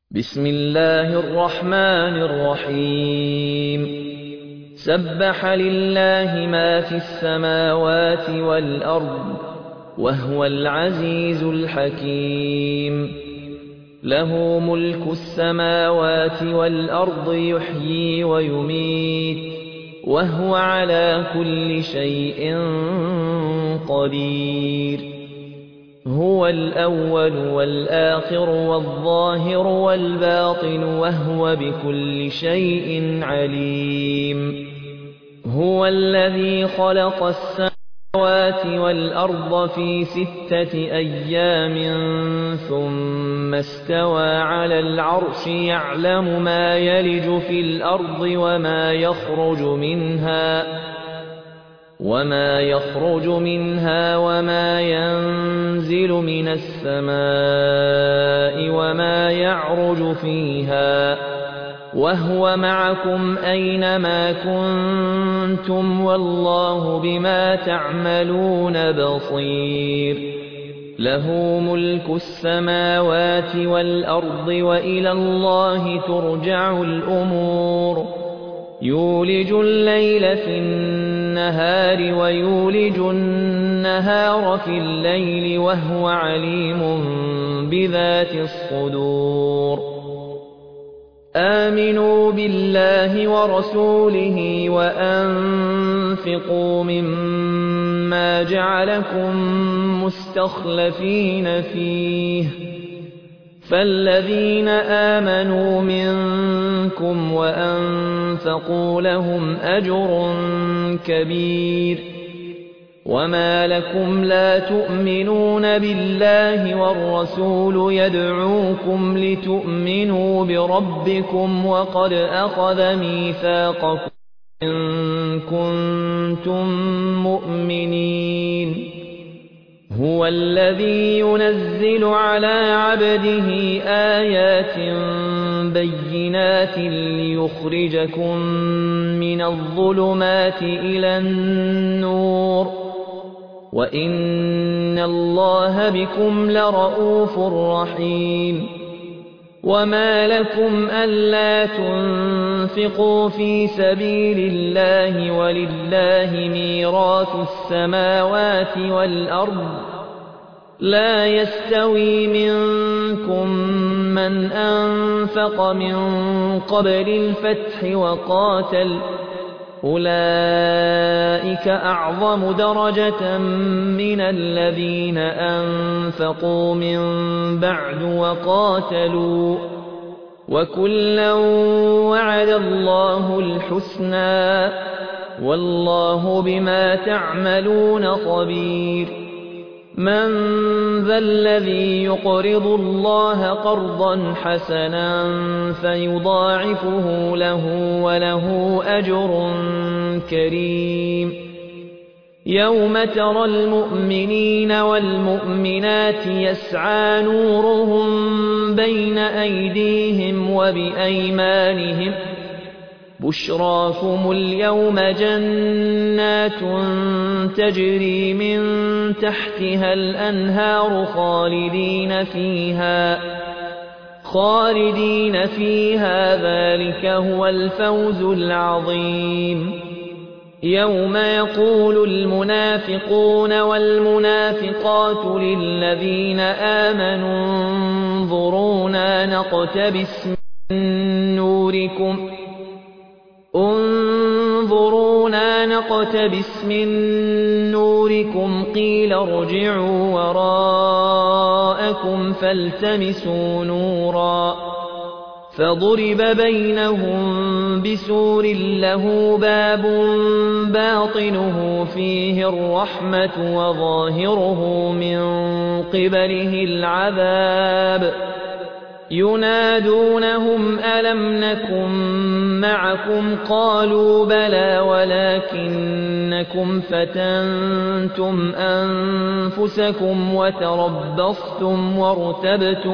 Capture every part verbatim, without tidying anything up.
بسم الله الرحمن الرحيم سبح لله ما في السماوات والأرض وهو العزيز الحكيم له ملك السماوات والأرض يحيي ويميت وهو على كل شيء قدير هو الأول والآخر والظاهر والباطن وهو بكل شيء عليم هو الذي خلق السماوات والأرض في ستة أيام ثم استوى على العرش يعلم ما يلج في الأرض وما يخرج منها وما يخرج منها وما ينزل من السماء وما يعرج فيها وهو معكم أينما كنتم والله بما تعملون بصير له ملك السماوات والأرض وإلى الله ترجع الأمور يولج الليل في النهار ويولج النهار في الليل وهو عليم بذات الصدور آمنوا بالله ورسوله وأنفقوا مما جعلكم مستخلفين فيه فالذين آمنوا منكم وأنفقوا لهم أجر كبير وما لكم لا تؤمنون بالله والرسول يدعوكم لتؤمنوا بربكم وقد أخذ ميثاقكم إن كنتم مؤمنين هو الذي ينزل على عبده آيات بينات ليخرجكم من الظلمات إلى النور وإن الله بكم لرءوف رحيم وما لكم ألا تنفقوا في سبيل الله ولله ميراث السماوات والأرض لا يستوي منكم من أنفق من قبل الفتح وقاتل أولئك أعظم درجة من الذين أنفقوا من بعد وقاتلوا وكلا وعد الله الحسنى والله بما تعملون خبير من ذا الذي يقرض الله قرضا حسنا فيضاعفه له وله أجر كريم يوم ترى المؤمنين والمؤمنات يسعى نورهم بين أيديهم وبأيمانهم بشراكم اليوم جنات تجري من تحتها الأنهار خالدين فيها خالدين فيها ذلك هو الفوز العظيم يوم يقول المنافقون والمنافقات للذين آمنوا انظرونا نقتبس من نوركم انظرونا نقتبس من نوركم قيل ارجعوا وراءكم فالتمسوا نورا فضرب بينهم بسور له باب باطنه فيه الرحمة وظاهره من قبله العذاب ينادونهم ألم نكن معكم قالوا بلى ولكنكم فتنتم أنفسكم وتربصتم وارتبتم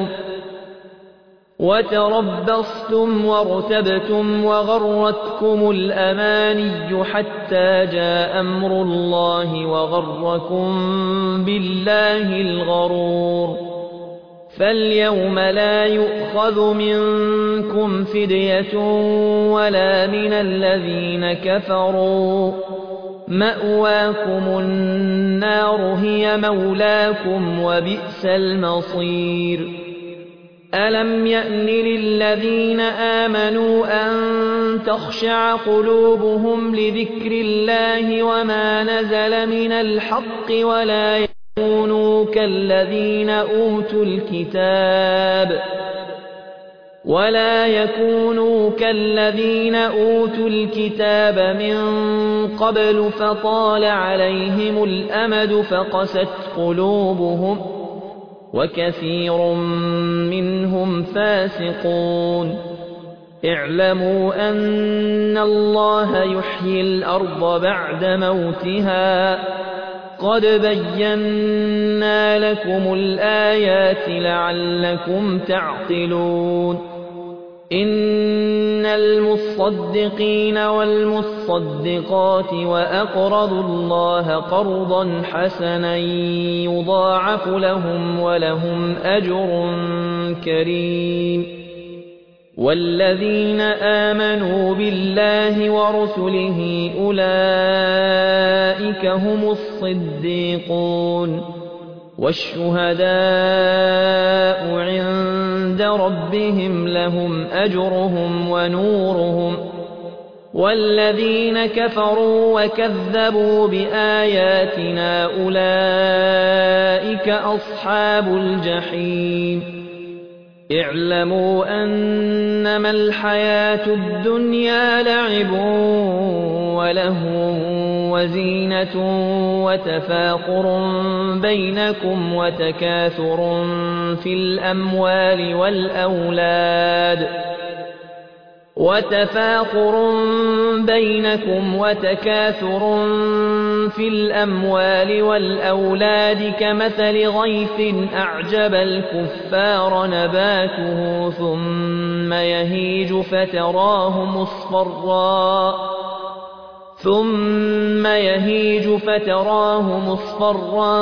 وتربصتم وارتبتم وغرتكم الأماني حتى جاء أمر الله وغركم بالله الغرور فاليوم لا يؤخذ منكم فدية ولا من الذين كفروا، مأواكم النار هي مولاكم وبئس المصير. ألم يأن للذين آمنوا أن تخشع قلوبهم لذكر الله وما نزل من الحق ولا يكونوا كالذين أوتوا الكتاب ولا يكونوا كالذين أوتوا الكتاب من قبل فطال عليهم الأمد فقست قلوبهم وكثير منهم فاسقون. اعلموا أن الله يحيي الأرض بعد موتها، قد بينا لكم الآيات لعلكم تعقلون. إن المصدقين والمصدقات وأقرضوا الله قرضا حسنا يضاعف لهم ولهم أجر كريم. والذين آمنوا بالله ورسله أولئك هم الصديقون والشهداء عند ربهم لهم أجرهم ونورهم. والذين كفروا وكذبوا بآياتنا أولئك أصحاب الجحيم. اعلموا أنما الحياة الدنيا لعب ولهو وزينة وتفاخر بينكم وتكاثر في الأموال والأولاد وتفاخر بينكم وتكاثر في الأموال والأولاد كمثل غيث أعجب الكفار نباته ثم يهيج فتراه مصفرا ثم يهيج فتراه مصفرا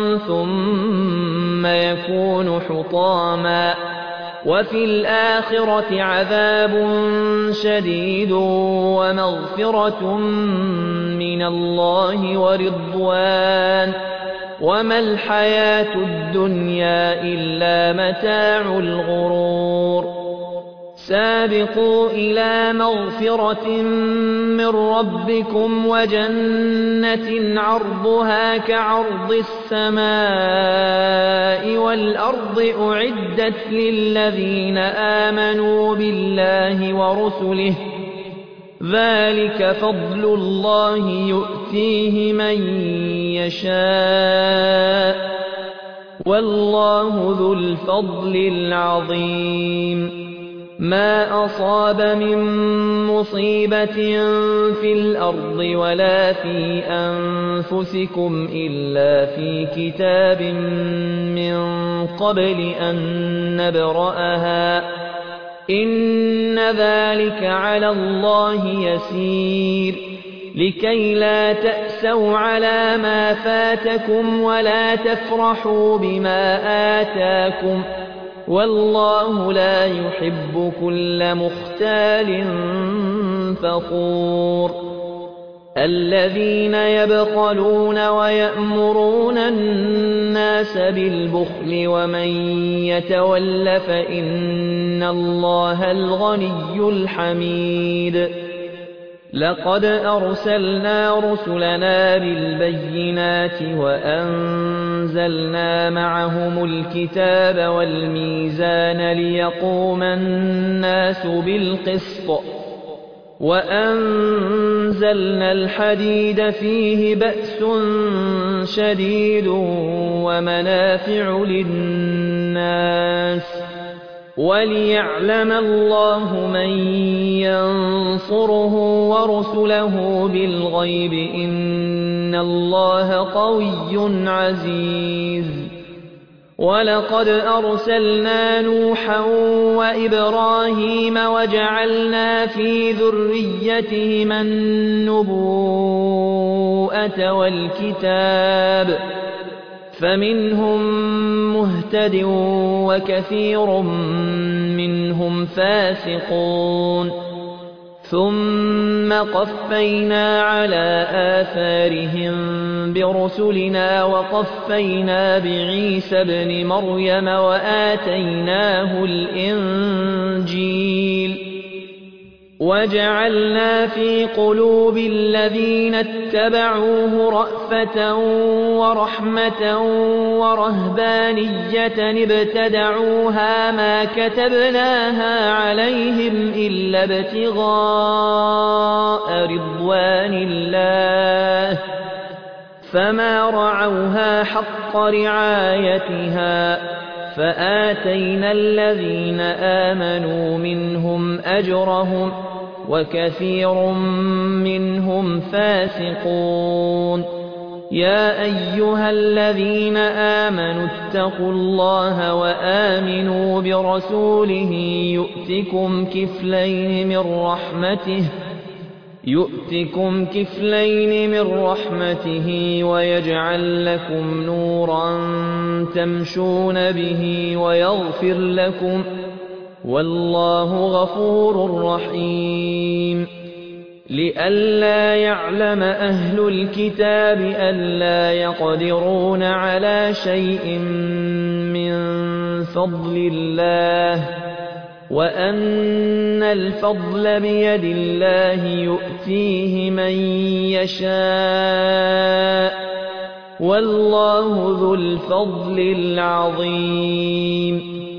ثم يكون حطاما وفي الآخرة عذاب شديد ومغفرة من الله ورضوان وما الحياة الدنيا إلا متاع الغرور. سابقوا إلى مغفرة من ربكم وجنة عرضها كعرض السماء والأرض أعدت للذين آمنوا بالله ورسله ذلك فضل الله يؤتيه من يشاء والله ذو الفضل العظيم. ما أصاب من مصيبة في الأرض ولا في أنفسكم إلا في كتاب من قبل أن نبرأها إن ذلك على الله يسير. لكي لا تأسوا على ما فاتكم ولا تفرحوا بما آتاكم والله لا يحب كل مختال فخور. الذين يبخلون ويأمرون الناس بالبخل ومن يتول فإن الله الغني الحميد. لقد أرسلنا رسلنا بالبينات وأنزلنا معهم الكتاب والميزان ليقوم الناس بالقسط وأنزلنا الحديد فيه بأس شديد ومنافع للناس وليعلم الله من ينصره ورسله بالغيب إن الله قوي عزيز. ولقد أرسلنا نوحا وإبراهيم وجعلنا في ذريتهما النبوءة والكتاب فمنهم مهتد وكثير منهم فاسقون ثم قفينا على آثارهم برسلنا وقفينا بعيسى ابن مريم وآتيناه الإنجيل وجعلنا في قلوب الذين اتبعوه رأفة ورحمة ورهبانية ابتدعوها ما كتبناها عليهم إلا ابتغاء رضوان الله فما رعوها حق رعايتها فآتينا الذين آمنوا منهم أجرهم وكثير منهم فاسقون يا أيها الذين آمنوا اتقوا الله وآمنوا برسوله يؤتكم كفلين من رحمته يؤتكم كفلين من رحمته ويجعل لكم نورا تمشون به ويغفر لكم والله غفور رحيم لئلا يعلم أهل الكتاب ألا يقدرون على شيء من فضل الله وأن الفضل بيد الله يؤتيه من يشاء والله ذو الفضل العظيم